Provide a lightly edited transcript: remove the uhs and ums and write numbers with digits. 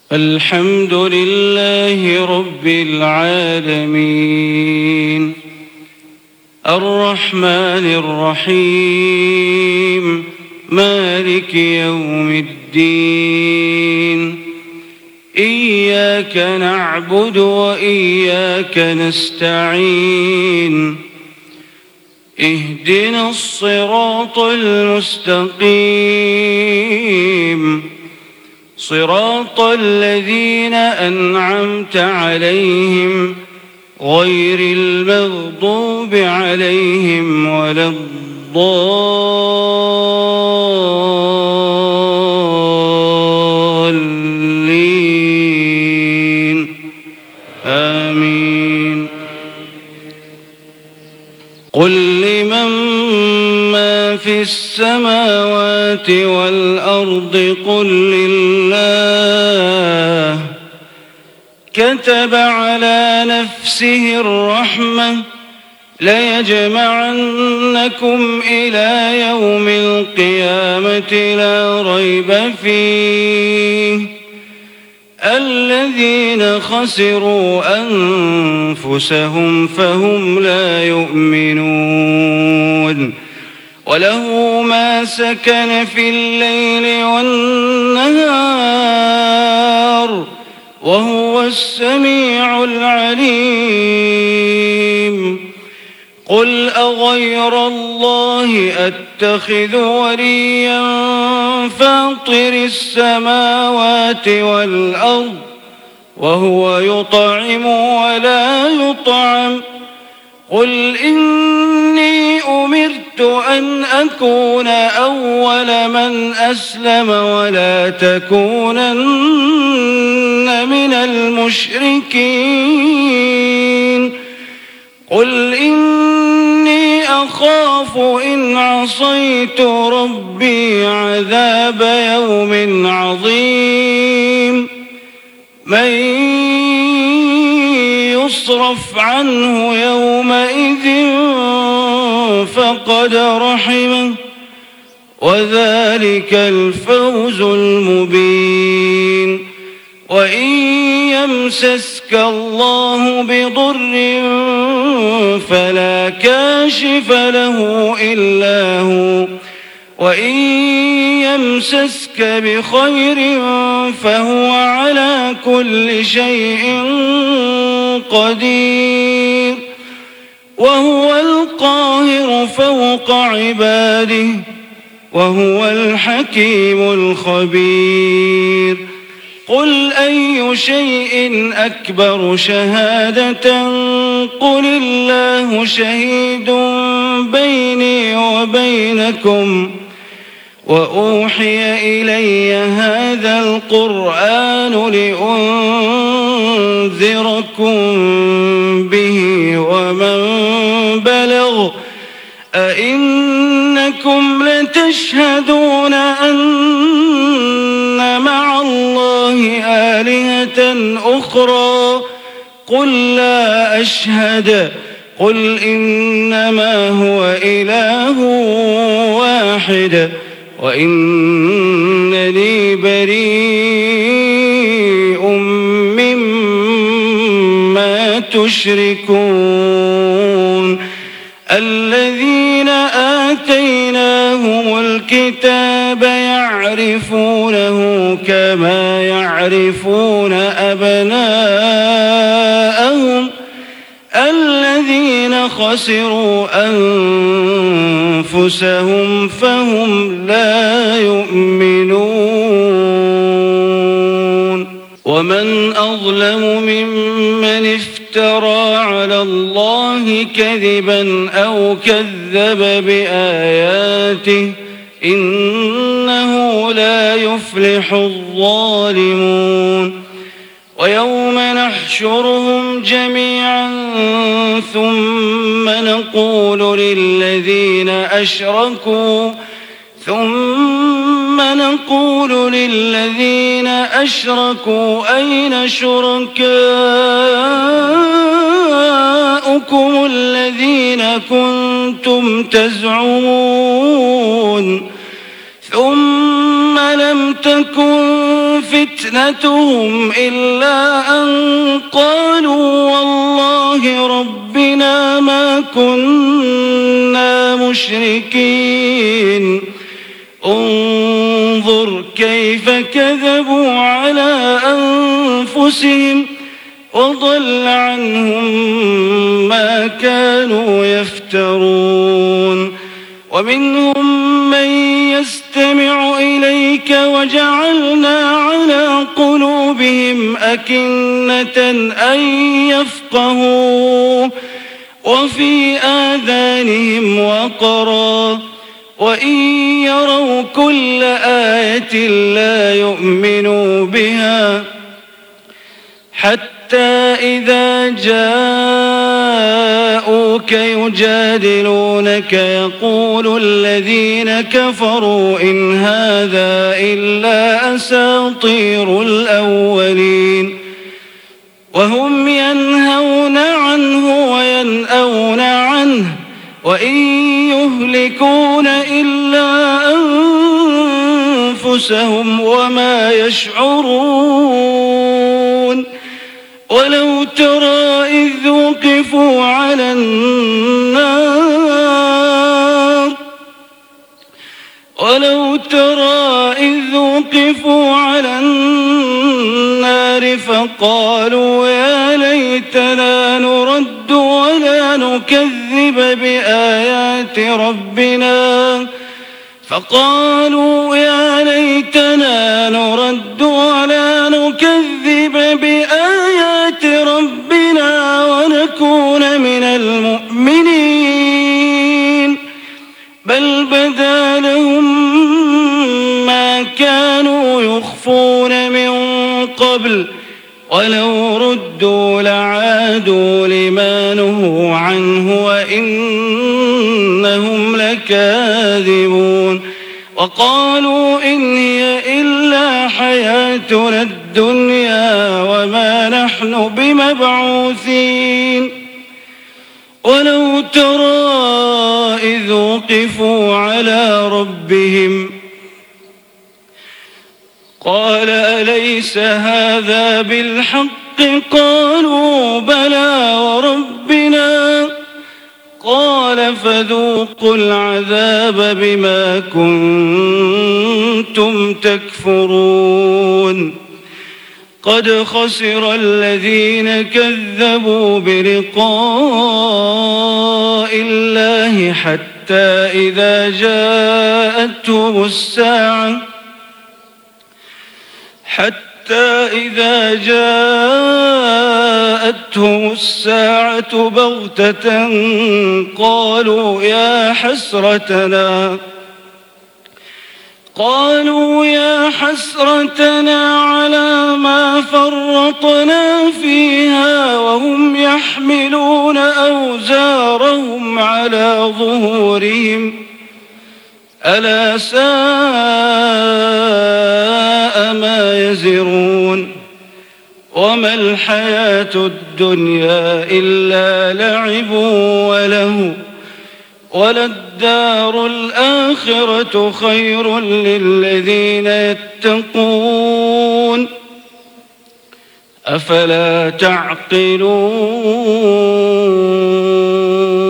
الحمد لله رب العالمين الرحمن الرحيم مالك يوم الدين إياك نعبد وإياك نستعين اهدنا الصراط المستقيم صراط الذين أنعمت عليهم غير المغضوب عليهم ولا الضالين آمين. قل لمن ما في السماوات والأرض قل لله كتب على نفسه الرحمة ليجمعنكم إلى يوم القيامة لا ريب فيه الذين خسروا أنفسهم فهم لا يؤمنون وله ما سكن في الليل والنهار وهو السميع العليم. قل أغير الله أتخذ وليا فاطر السماوات والأرض وهو يطعم ولا يطعم قل إني أمرت أن أكون أول من أسلم ولا تكونن من المشركين قل إني أخاف إن عصيت ربي عذاب يوم عظيم. من يصرف عنه يومئذ فقد رحمه وذلك الفوز المبين. وإن يمسسك الله بضر فلا كاشف له إلا هو وإن يمسسك بخير فهو على كل شيء قدير وهو القاهر فوق عباده وهو الحكيم الخبير. قل أي شيء أكبر شهادة قل الله شهيد بيني وبينكم وأوحي إلي هذا القرآن لأنذركم به ومن بلغ أئنكم لتشهدون أن مع الله آلهة أخرى قل لا أشهد قل إنما هو إله واحد وإنني بريء مما تشركون. الذين آتيناهم الكتاب يعرفونه كما يعرفون أبناءهم الذين خسروا أنفسهم فهم لا يؤمنون. ومن أظلم ممن افترى على الله كذبا أو كذب بآياته إنه لا يفلح الظالمون. ويوم نحشرهم جميعا ثم نقول للذين أشركوا أين شركاؤكم الذين كنتم تزعمون ثم لم تكن فتنتهم إلا أن قالوا والله ربنا ما كنا مشركين انظر كيف كذبوا على أنفسهم وضل عنهم ما كانوا يفترون ومنهم من يستمع إليك وجعلنا على قلوبهم أكنة أن يفقهوا وفي آذانهم وقرا وإن يروا كل آية لا يؤمنوا بها حتى إذا جاءوك يجادلونك يقول الذين كفروا إن هذا إلا أساطير الأولين وهم ينهون عنه وينأون عنه وإن يهلكون إلا أنفسهم وما يشعرون ولو ترى إذ وقفوا على النار فقالوا يا ليتنا نرد ولا نكذب بآيات ربنا ونكون من المؤمنين بل بدا لهم ما كانوا يخفون من قبل ولو ردوا لعادوا لما نهوا عنه وإنهم لكاذبون وقالوا إن هي إلا حياتنا الدنيا وما نحن بمبعوثين ولو ترى إذ وقفوا على ربهم قال أليس هذا بالحق قالوا بلى وربنا قال فذوقوا العذاب بما كنتم تكفرون قد خسر الذين كذبوا بلقاء الله حتى إذا جاءتهم الساعة بغتة قالوا يا حسرتنا على ما فرطنا فيها وهم يحملون أوزارهم على ظهورهم ألا ساء ما يزرون وما الحياة الدنيا إلا لعب وله وللدار الآخرة خير للذين يتقون أفلا تعقلون